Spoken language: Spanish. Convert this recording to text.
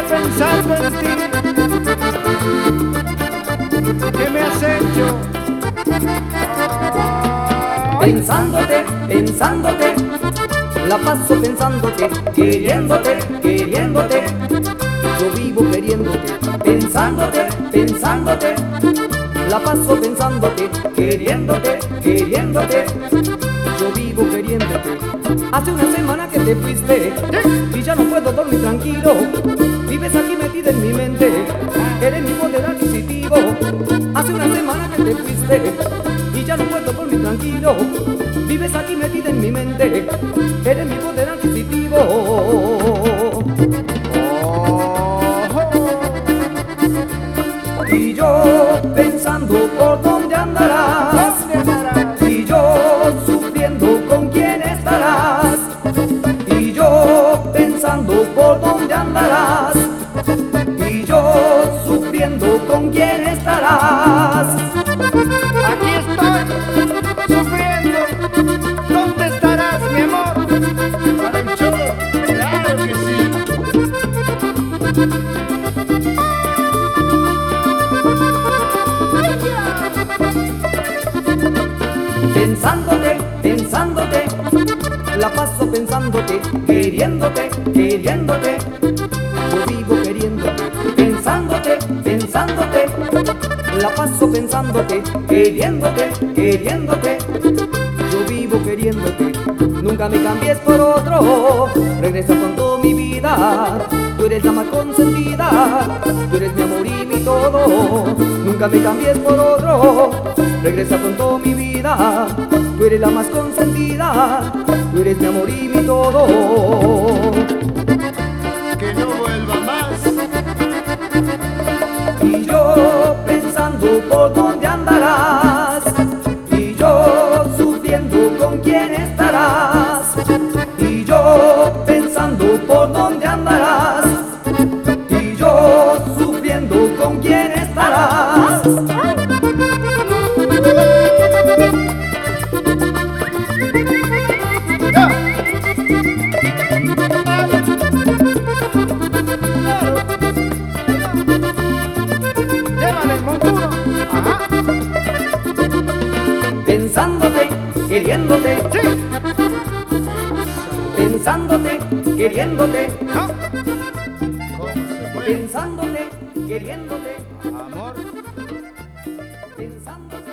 pensando en ti. ¿Qué me has hecho? Pensándote, pensándote, la paso pensándote, queriéndote, queriéndote. Yo vivo queriéndote, pensándote, pensándote, la paso pensándote, queriéndote, queriéndote. Yo vivo queriéndote. Hace una semana que te fuiste y ya no puedo dormir tranquilo. Vives aquí metida en mi mente, eres mi poder adquisitivo. Hace una semana que te fuiste y ya no puedo dormir tranquilo. Vives aquí metida en mi mente, eres mi poder adquisitivo. Y yo pensando por dónde andarás, y yo sufriendo con quién estarás, y yo pensando por dónde andarás, y yo sufriendo con quién estarás. Aquí estoy, sufriendo. ¿Dónde estarás, mi amor? Para el show, claro que sí. Pensándote, pensándote, la paso pensándote, queriéndote, queriéndote. Yo vivo queriéndote, pensándote, pensándote, la paso pensándote, queriéndote, queriéndote. Yo vivo queriéndote, nunca me cambies por otro. Regresa con toda mi vida, tú eres la más consentida, tú eres mi amor y mi todo. Nunca me cambies por otro. Regresa con toda mi vida, tú eres la más consentida, tú eres mi amor y mi todo. Que no vuelva más. Y yo pensando por dónde andarás, y yo sufriendo con quién estarás, y yo pensando por dónde andarás, y yo sufriendo con quién estarás. Llévale el montuno. Ajá. Pensándote, queriéndote, Sí. pensándote, queriéndote, ¿No? ¿Cómo se fue? pensándote, queriéndote, Amor. pensándote.